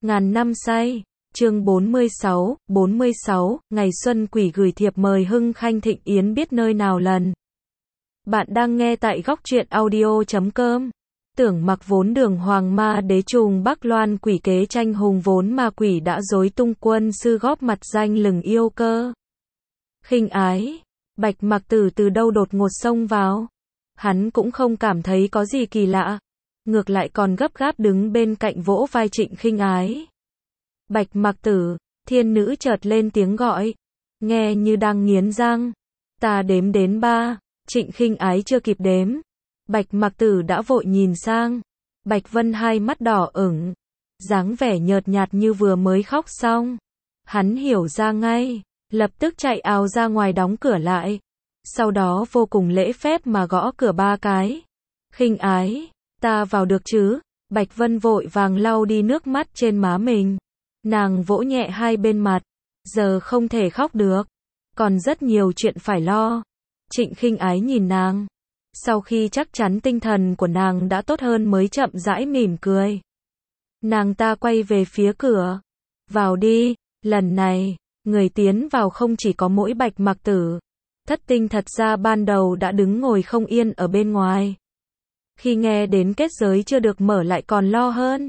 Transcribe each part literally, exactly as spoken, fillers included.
Ngàn năm say, chương bốn mươi sáu, bốn mươi sáu, ngày xuân quỷ gửi thiệp mời Hưng Khanh Thịnh Yến biết nơi nào lần. Bạn đang nghe tại góc truyện audio chấm com. Tưởng mặc vốn đường hoàng ma đế trùng Bắc Loan quỷ kế tranh hùng vốn ma quỷ đã dối tung quân sư góp mặt danh lừng yêu cơ. Khinh ái, Bạch Mặc Tử từ đâu đột ngột xông vào. Hắn cũng không cảm thấy có gì kỳ lạ. Ngược lại còn gấp gáp đứng bên cạnh vỗ vai Trịnh Khinh Ái. Bạch Mặc Tử, thiên nữ chợt lên tiếng gọi. Nghe như đang nghiến răng. Ta đếm đến ba. Trịnh Khinh Ái chưa kịp đếm. Bạch Mặc Tử đã vội nhìn sang. Bạch Vân hai mắt đỏ ửng. Dáng vẻ nhợt nhạt như vừa mới khóc xong. Hắn hiểu ra ngay. Lập tức chạy ào ra ngoài đóng cửa lại. Sau đó vô cùng lễ phép mà gõ cửa ba cái. Khinh Ái, ta vào được chứ? Bạch Vân vội vàng lau đi nước mắt trên má mình. Nàng vỗ nhẹ hai bên mặt. Giờ không thể khóc được. Còn rất nhiều chuyện phải lo. Trịnh Khinh Ái nhìn nàng. Sau khi chắc chắn tinh thần của nàng đã tốt hơn mới chậm rãi mỉm cười. Nàng ta quay về phía cửa. Vào đi, lần này, người tiến vào không chỉ có mỗi Bạch Mặc Tử. Thất tinh thật ra ban đầu đã đứng ngồi không yên ở bên ngoài. Khi nghe đến kết giới chưa được mở lại còn lo hơn.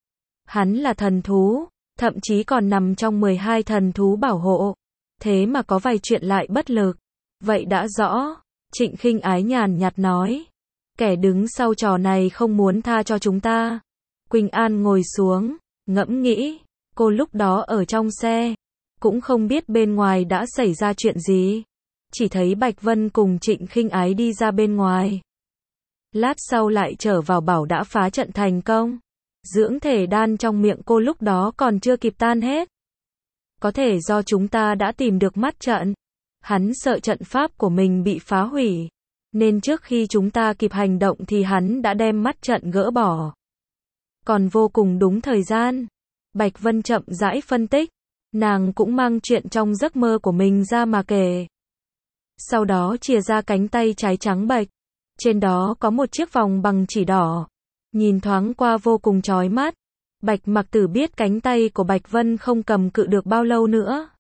Hắn là thần thú, thậm chí còn nằm trong mười hai thần thú bảo hộ. Thế mà có vài chuyện lại bất lực. Vậy đã rõ. Trịnh Khinh Ái nhàn nhạt nói. Kẻ đứng sau trò này không muốn tha cho chúng ta. Quỳnh An ngồi xuống, ngẫm nghĩ. Cô lúc đó ở trong xe. Cũng không biết bên ngoài đã xảy ra chuyện gì. Chỉ thấy Bạch Vân cùng Trịnh Khinh Ái đi ra bên ngoài. Lát sau lại trở vào bảo đã phá trận thành công. Dưỡng thể đan trong miệng cô lúc đó còn chưa kịp tan hết. Có thể do chúng ta đã tìm được mắt trận. Hắn sợ trận pháp của mình bị phá hủy. Nên trước khi chúng ta kịp hành động thì hắn đã đem mắt trận gỡ bỏ. Còn vô cùng đúng thời gian. Bạch Vân chậm rãi phân tích. Nàng cũng mang chuyện trong giấc mơ của mình ra mà kể. Sau đó chìa ra cánh tay trái trắng bệch. Trên đó có một chiếc vòng bằng chỉ đỏ. Nhìn thoáng qua vô cùng chói mắt. Bạch Mặc Tử biết cánh tay của Bạch Vân không cầm cự được bao lâu nữa.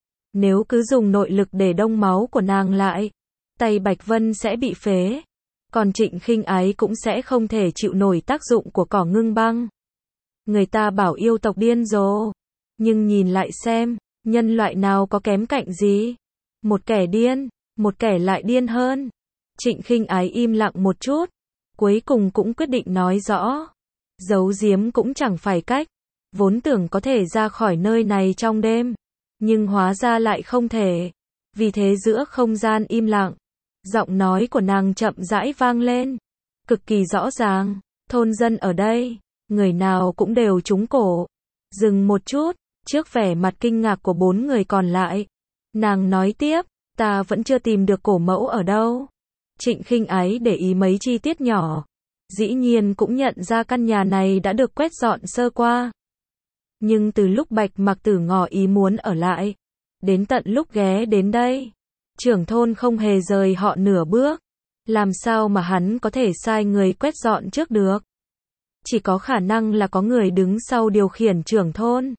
Nếu cứ dùng nội lực để đông máu của nàng lại, tay Bạch Vân sẽ bị phế. Còn Trịnh Khinh Ái cũng sẽ không thể chịu nổi tác dụng của cỏ ngưng băng. Người ta bảo yêu tộc điên rồ. Nhưng nhìn lại xem, nhân loại nào có kém cạnh gì? Một kẻ điên, một kẻ lại điên hơn. Trịnh Khinh Ái im lặng một chút. Cuối cùng cũng quyết định nói rõ. Giấu giếm cũng chẳng phải cách. Vốn tưởng có thể ra khỏi nơi này trong đêm. Nhưng hóa ra lại không thể. Vì thế giữa không gian im lặng. Giọng nói của nàng chậm rãi vang lên. Cực kỳ rõ ràng. Thôn dân ở đây. Người nào cũng đều trúng cổ. Dừng một chút. Trước vẻ mặt kinh ngạc của bốn người còn lại. Nàng nói tiếp. Ta vẫn chưa tìm được cổ mẫu ở đâu. Trịnh Khinh Ái để ý mấy chi tiết nhỏ. Dĩ nhiên cũng nhận ra căn nhà này đã được quét dọn sơ qua. Nhưng từ lúc Bạch Mặc Tử ngỏ ý muốn ở lại, đến tận lúc ghé đến đây, trưởng thôn không hề rời họ nửa bước. Làm sao mà hắn có thể sai người quét dọn trước được? Chỉ có khả năng là có người đứng sau điều khiển trưởng thôn.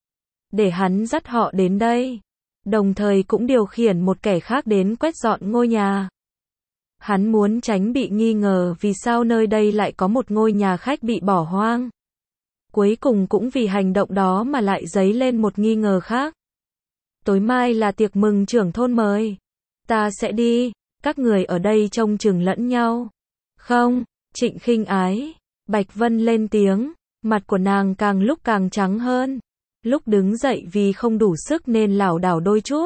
Để hắn dắt họ đến đây. Đồng thời cũng điều khiển một kẻ khác đến quét dọn ngôi nhà. Hắn muốn tránh bị nghi ngờ vì sao nơi đây lại có một ngôi nhà khách bị bỏ hoang. Cuối cùng cũng vì hành động đó mà lại dấy lên một nghi ngờ khác. Tối mai là tiệc mừng trưởng thôn mời. Ta sẽ đi, các người ở đây trông chừng lẫn nhau. Không, Trịnh Khinh Ái. Bạch Vân lên tiếng, mặt của nàng càng lúc càng trắng hơn. Lúc đứng dậy vì không đủ sức nên lảo đảo đôi chút.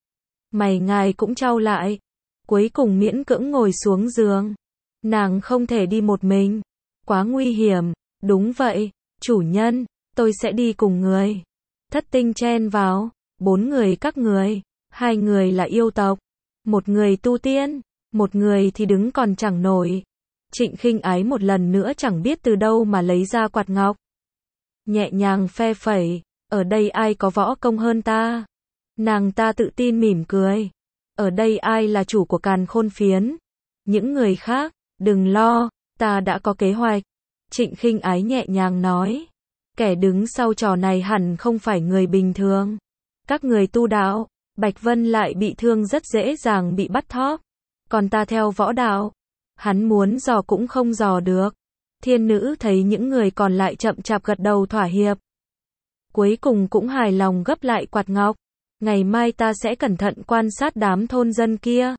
Mày ngài cũng chau lại. Cuối cùng miễn cưỡng ngồi xuống giường. Nàng không thể đi một mình. Quá nguy hiểm. Đúng vậy, chủ nhân, tôi sẽ đi cùng người. Thất tinh chen vào. Bốn người các người. Hai người là yêu tộc. Một người tu tiên. Một người thì đứng còn chẳng nổi. Trịnh Khinh Ái một lần nữa chẳng biết từ đâu mà lấy ra quạt ngọc. Nhẹ nhàng phe phẩy. Ở đây ai có võ công hơn ta? Nàng ta tự tin mỉm cười. Ở đây ai là chủ của Càn Khôn Phiến? Những người khác, đừng lo, ta đã có kế hoạch. Trịnh Khinh Ái nhẹ nhàng nói. Kẻ đứng sau trò này hẳn không phải người bình thường. Các người tu đạo, Bạch Vân lại bị thương rất dễ dàng bị bắt thóp. Còn ta theo võ đạo, hắn muốn dò cũng không dò được. Thiên nữ thấy những người còn lại chậm chạp gật đầu thỏa hiệp. Cuối cùng cũng hài lòng gấp lại quạt ngọc. Ngày mai ta sẽ cẩn thận quan sát đám thôn dân kia.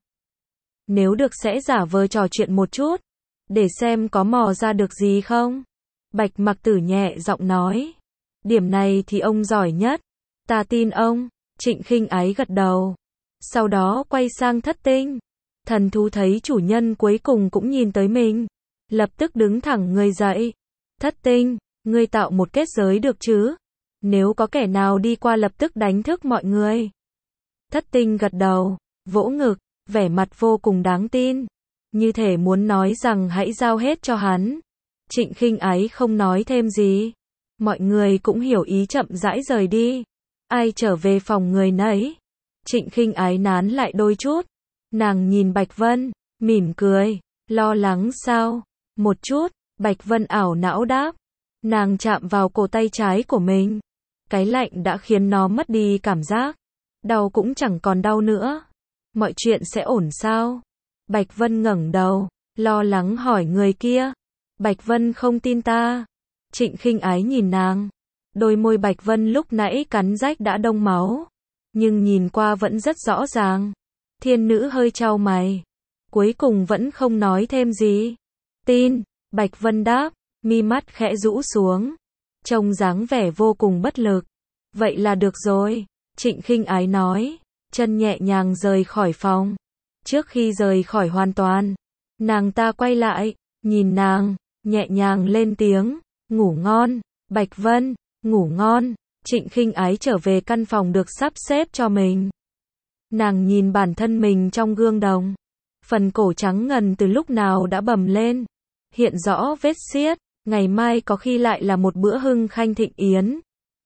Nếu được sẽ giả vờ trò chuyện một chút, để xem có mò ra được gì không. Bạch Mặc Tử nhẹ giọng nói. Điểm này thì ông giỏi nhất. Ta tin ông. Trịnh Khinh Ái gật đầu. Sau đó quay sang Thất Tinh. Thần thú thấy chủ nhân cuối cùng cũng nhìn tới mình. Lập tức đứng thẳng người dậy. Thất Tinh, ngươi tạo một kết giới được chứ? Nếu có kẻ nào đi qua lập tức đánh thức mọi người. Thất Tinh gật đầu, vỗ ngực, vẻ mặt vô cùng đáng tin. Như thể muốn nói rằng hãy giao hết cho hắn. Trịnh Khinh Ái không nói thêm gì. Mọi người cũng hiểu ý chậm rãi rời đi. Ai trở về phòng người nấy. Trịnh Khinh Ái nán lại đôi chút. Nàng nhìn Bạch Vân, mỉm cười. Lo lắng sao? Một chút, Bạch Vân ảo não đáp. Nàng chạm vào cổ tay trái của mình. Cái lạnh đã khiến nó mất đi cảm giác. Đau cũng chẳng còn đau nữa. Mọi chuyện sẽ ổn sao? Bạch Vân ngẩng đầu, lo lắng hỏi người kia. Bạch Vân không tin ta. Trịnh Khinh Ái nhìn nàng. Đôi môi Bạch Vân lúc nãy cắn rách đã đông máu. Nhưng nhìn qua vẫn rất rõ ràng. Thiên nữ hơi chau mày. Cuối cùng vẫn không nói thêm gì. Tin, Bạch Vân đáp, mi mắt khẽ rũ xuống. Trông dáng vẻ vô cùng bất lực. Vậy là được rồi. Trịnh Khinh Ái nói. Chân nhẹ nhàng rời khỏi phòng. Trước khi rời khỏi hoàn toàn, nàng ta quay lại, nhìn nàng, nhẹ nhàng lên tiếng. Ngủ ngon, Bạch Vân, ngủ ngon. Trịnh Khinh Ái trở về căn phòng được sắp xếp cho mình. Nàng nhìn bản thân mình trong gương đồng. Phần cổ trắng ngần từ lúc nào đã bầm lên. Hiện rõ vết xiết. Ngày mai có khi lại là một bữa hưng khanh thịnh yến.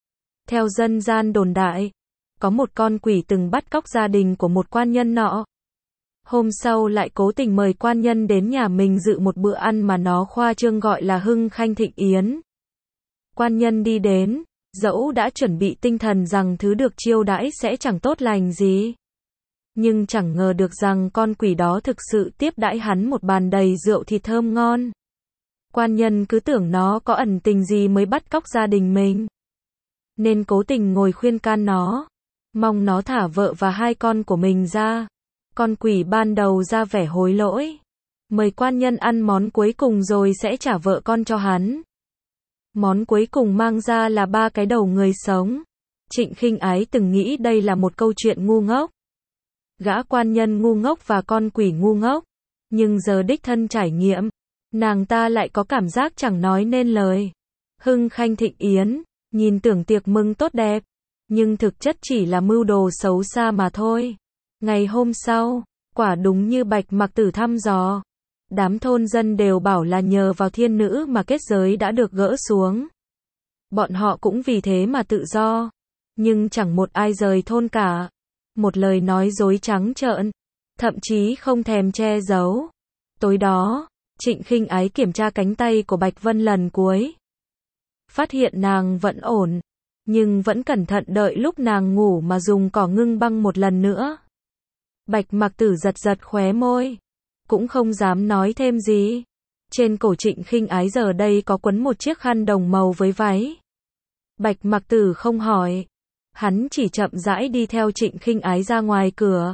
Theo dân gian đồn đại, có một con quỷ từng bắt cóc gia đình của một quan nhân nọ. Hôm sau lại cố tình mời quan nhân đến nhà mình dự một bữa ăn mà nó khoa trương gọi là hưng khanh thịnh yến. Quan nhân đi đến, dẫu đã chuẩn bị tinh thần rằng thứ được chiêu đãi sẽ chẳng tốt lành gì. Nhưng chẳng ngờ được rằng con quỷ đó thực sự tiếp đãi hắn một bàn đầy rượu thịt thơm ngon. Quan nhân cứ tưởng nó có ẩn tình gì mới bắt cóc gia đình mình. Nên cố tình ngồi khuyên can nó. Mong nó thả vợ và hai con của mình ra. Con quỷ ban đầu ra vẻ hối lỗi. Mời quan nhân ăn món cuối cùng rồi sẽ trả vợ con cho hắn. Món cuối cùng mang ra là ba cái đầu người sống. Trịnh Khinh Ái từng nghĩ đây là một câu chuyện ngu ngốc. Gã quan nhân ngu ngốc và con quỷ ngu ngốc. Nhưng giờ đích thân trải nghiệm, nàng ta lại có cảm giác chẳng nói nên lời. Hưng khanh thịnh yến, nhìn tưởng tiệc mừng tốt đẹp, nhưng thực chất chỉ là mưu đồ xấu xa mà thôi. Ngày hôm sau, quả đúng như Bạch Mặc Tử thăm dò. Đám thôn dân đều bảo là nhờ vào thiên nữ mà kết giới đã được gỡ xuống. Bọn họ cũng vì thế mà tự do. Nhưng chẳng một ai rời thôn cả. Một lời nói dối trắng trợn. Thậm chí không thèm che giấu. Tối đó, Trịnh Khinh Ái kiểm tra cánh tay của Bạch Vân lần cuối. Phát hiện nàng vẫn ổn. Nhưng vẫn cẩn thận đợi lúc nàng ngủ mà dùng cỏ ngưng băng một lần nữa. Bạch Mặc Tử giật giật khóe môi. Cũng không dám nói thêm gì. Trên cổ Trịnh Khinh Ái giờ đây có quấn một chiếc khăn đồng màu với váy. Bạch Mặc Tử không hỏi. Hắn chỉ chậm rãi đi theo Trịnh Khinh Ái ra ngoài cửa.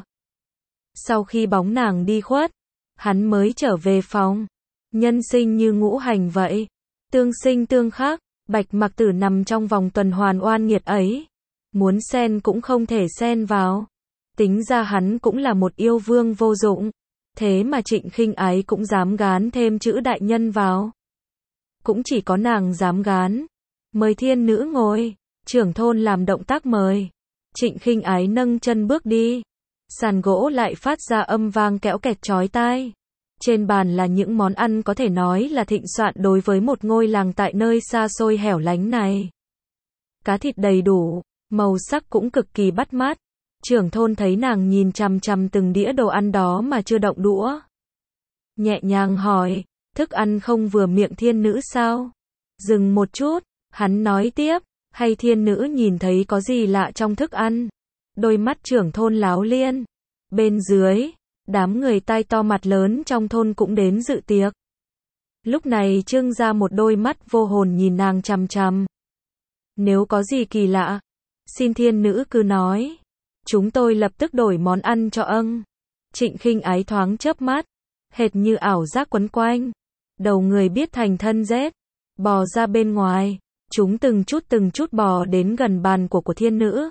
Sau khi bóng nàng đi khuất, hắn mới trở về phòng. Nhân sinh như ngũ hành vậy. Tương sinh tương khắc. Bạch Mặc Tử nằm trong vòng tuần hoàn oan nghiệt ấy. Muốn xen cũng không thể xen vào. Tính ra hắn cũng là một yêu vương vô dụng. Thế mà Trịnh Khinh Ái cũng dám gán thêm chữ đại nhân vào. Cũng chỉ có nàng dám gán. Mời thiên nữ ngồi. Trưởng thôn làm động tác mời. Trịnh Khinh Ái nâng chân bước đi. Sàn gỗ lại phát ra âm vang kẽo kẹt chói tai. Trên bàn là những món ăn có thể nói là thịnh soạn đối với một ngôi làng tại nơi xa xôi hẻo lánh này. Cá thịt đầy đủ, màu sắc cũng cực kỳ bắt mắt. Trưởng thôn thấy nàng nhìn chằm chằm từng đĩa đồ ăn đó mà chưa động đũa. Nhẹ nhàng hỏi, thức ăn không vừa miệng thiên nữ sao? Dừng một chút, Hắn nói tiếp, hay thiên nữ nhìn thấy có gì lạ trong thức ăn? Đôi mắt trưởng thôn láo liên. Bên dưới, đám người tai to mặt lớn trong thôn cũng đến dự tiệc. Lúc này trương ra một đôi mắt vô hồn nhìn nàng chằm chằm. Nếu có gì kỳ lạ, xin thiên nữ cứ nói. Chúng tôi lập tức đổi món ăn cho âng. Trịnh Khinh Ái thoáng chớp mắt, hệt như ảo giác quấn quanh. Đầu người biết thành thân rết, bò ra bên ngoài. Chúng từng chút từng chút bò đến gần bàn của của thiên nữ.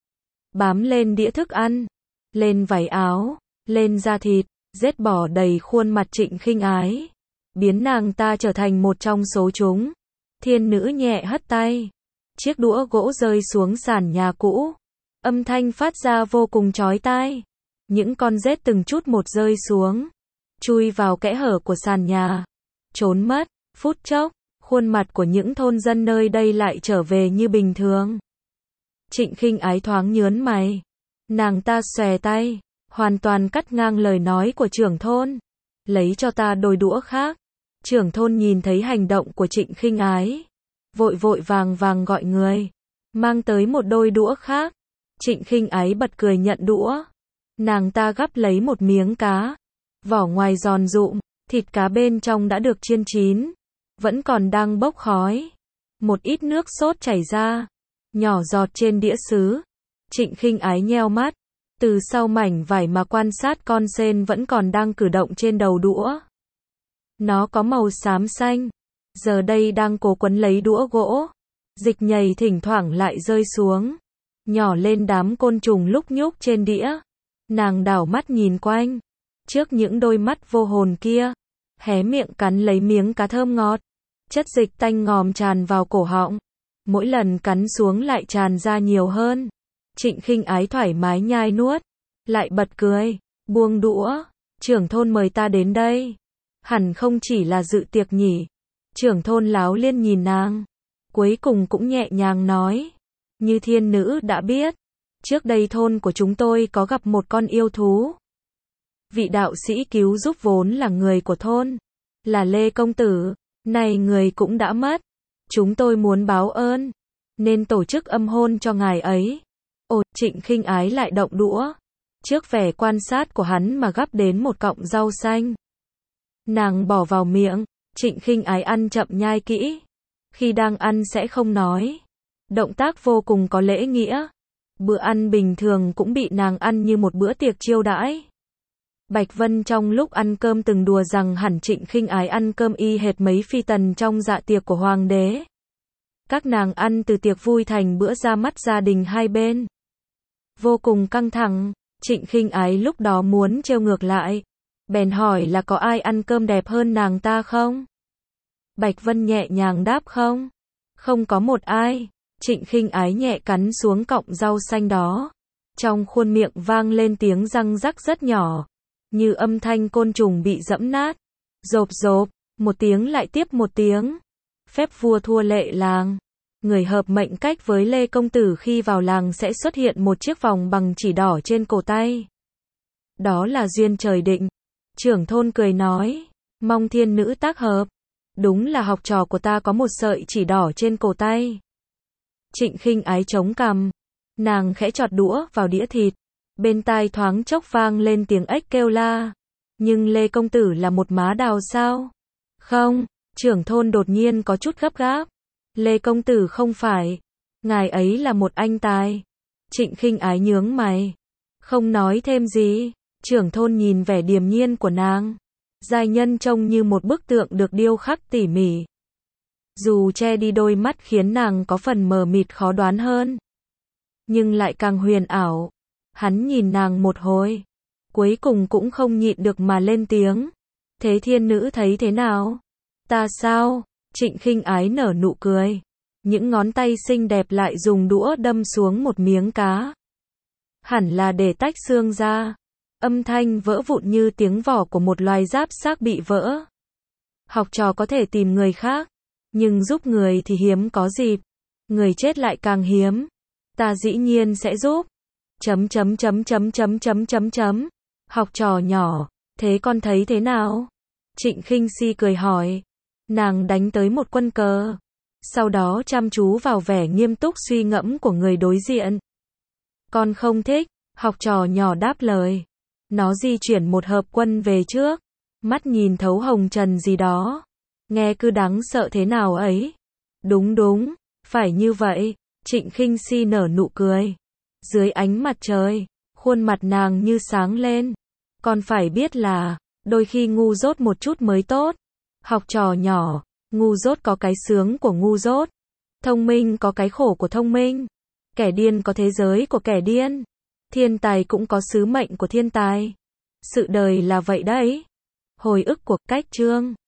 Bám lên đĩa thức ăn, lên váy áo, lên da thịt, rết bò đầy khuôn mặt Trịnh Khinh Ái. Biến nàng ta trở thành một trong số chúng. Thiên nữ nhẹ hất tay. Chiếc đũa gỗ rơi xuống sàn nhà cũ. Âm thanh phát ra vô cùng chói tai. Những con rết từng chút một rơi xuống. Chui vào kẽ hở của sàn nhà. Trốn mất, phút chốc. Khuôn mặt của những thôn dân nơi đây lại trở về như bình thường. Trịnh Khinh Ái thoáng nhớn mày. Nàng ta xòe tay, hoàn toàn cắt ngang lời nói của trưởng thôn. Lấy cho ta đôi đũa khác. Trưởng thôn nhìn thấy hành động của Trịnh Khinh Ái. Vội vội vàng vàng gọi người. Mang tới một đôi đũa khác. Trịnh Khinh Ái bật cười nhận đũa. Nàng ta gắp lấy một miếng cá. Vỏ ngoài giòn rụm, thịt cá bên trong đã được chiên chín. Vẫn còn đang bốc khói. Một ít nước sốt chảy ra. Nhỏ giọt trên đĩa sứ. Trịnh Khinh Ái nheo mắt. Từ sau mảnh vải mà quan sát con sên vẫn còn đang cử động trên đầu đũa. Nó có màu xám xanh. Giờ đây đang cố quấn lấy đũa gỗ. Dịch nhầy thỉnh thoảng lại rơi xuống. Nhỏ lên đám côn trùng lúc nhúc trên đĩa. Nàng đảo mắt nhìn quanh. Trước những đôi mắt vô hồn kia. Hé miệng cắn lấy miếng cá thơm ngọt. Chất dịch tanh ngòm tràn vào cổ họng. Mỗi lần cắn xuống lại tràn ra nhiều hơn. Trịnh Khinh Ái thoải mái nhai nuốt. Lại bật cười. Buông đũa. Trưởng thôn mời ta đến đây. Hẳn không chỉ là dự tiệc nhỉ. Trưởng thôn láo liên nhìn nàng. Cuối cùng cũng nhẹ nhàng nói. Như thiên nữ đã biết. Trước đây thôn của chúng tôi có gặp một con yêu thú. Vị đạo sĩ cứu giúp vốn là người của thôn. Là Lê Công Tử. Này người cũng đã mất. Chúng tôi muốn báo ơn. Nên tổ chức âm hôn cho ngài ấy. Ồ, Trịnh Khinh Ái lại động đũa. Trước vẻ quan sát của hắn mà gắp đến một cọng rau xanh. Nàng bỏ vào miệng. Trịnh Khinh Ái ăn chậm nhai kỹ. Khi đang ăn sẽ không nói. Động tác vô cùng có lễ nghĩa. Bữa ăn bình thường cũng bị nàng ăn như một bữa tiệc chiêu đãi. Bạch Vân trong lúc ăn cơm từng đùa rằng hẳn Trịnh Khinh Ái ăn cơm y hệt mấy phi tần trong dạ tiệc của hoàng đế. Các nàng ăn từ tiệc vui thành bữa ra mắt gia đình hai bên. Vô cùng căng thẳng, Trịnh Khinh Ái lúc đó muốn trêu ngược lại. Bèn hỏi là có ai ăn cơm đẹp hơn nàng ta không? Bạch Vân nhẹ nhàng đáp không. Không có một ai. Trịnh Khinh Ái nhẹ cắn xuống cọng rau xanh đó. Trong khuôn miệng vang lên tiếng răng rắc rất nhỏ. Như âm thanh côn trùng bị giẫm nát. Rộp rộp, một tiếng lại tiếp một tiếng. Phép vua thua lệ làng. Người hợp mệnh cách với Lê Công Tử khi vào làng sẽ xuất hiện một chiếc vòng bằng chỉ đỏ trên cổ tay. Đó là duyên trời định. Trưởng thôn cười nói. Mong thiên nữ tác hợp. Đúng là học trò của ta có một sợi chỉ đỏ trên cổ tay. Trịnh Khinh Ái chống cằm. Nàng khẽ chọt đũa vào đĩa thịt. Bên tai thoáng chốc vang lên tiếng ếch kêu la. Nhưng Lê Công Tử là một má đào sao? Không, trưởng thôn đột nhiên có chút gấp gáp. Lê Công Tử không phải. Ngài ấy là một anh tài. Trịnh Khinh Ái nhướng mày. Không nói thêm gì. Trưởng thôn nhìn vẻ điềm nhiên của nàng. Giai nhân trông như một bức tượng được điêu khắc tỉ mỉ. Dù che đi đôi mắt khiến nàng có phần mờ mịt khó đoán hơn. Nhưng lại càng huyền ảo. Hắn nhìn nàng một hồi. Cuối cùng cũng không nhịn được mà lên tiếng. Thế thiên nữ thấy thế nào? Ta sao? Trịnh Khinh Ái nở nụ cười. Những ngón tay xinh đẹp lại dùng đũa đâm xuống một miếng cá. Hẳn là để tách xương ra. Âm thanh vỡ vụn như tiếng vỏ của một loài giáp xác bị vỡ. Học trò có thể tìm người khác. Nhưng giúp người thì hiếm có dịp. Người chết lại càng hiếm. Ta dĩ nhiên sẽ giúp. Chấm chấm chấm chấm chấm chấm chấm chấm. Học trò nhỏ, thế con thấy thế nào? Trịnh Khinh Si cười hỏi. Nàng đánh tới một quân cờ. Sau đó chăm chú vào vẻ nghiêm túc suy ngẫm của người đối diện. Con không thích, học trò nhỏ đáp lời. Nó di chuyển một hợp quân về trước, mắt nhìn thấu hồng trần gì đó. Nghe cứ đáng sợ thế nào ấy. Đúng đúng, phải như vậy. Trịnh Khinh Si nở nụ cười. Dưới ánh mặt trời, khuôn mặt nàng như sáng lên. Con phải biết là, đôi khi ngu dốt một chút mới tốt. Học trò nhỏ, ngu dốt có cái sướng của ngu dốt. Thông minh có cái khổ của thông minh. Kẻ điên có thế giới của kẻ điên. Thiên tài cũng có sứ mệnh của thiên tài. Sự đời là vậy đấy. Hồi ức của Cách Chương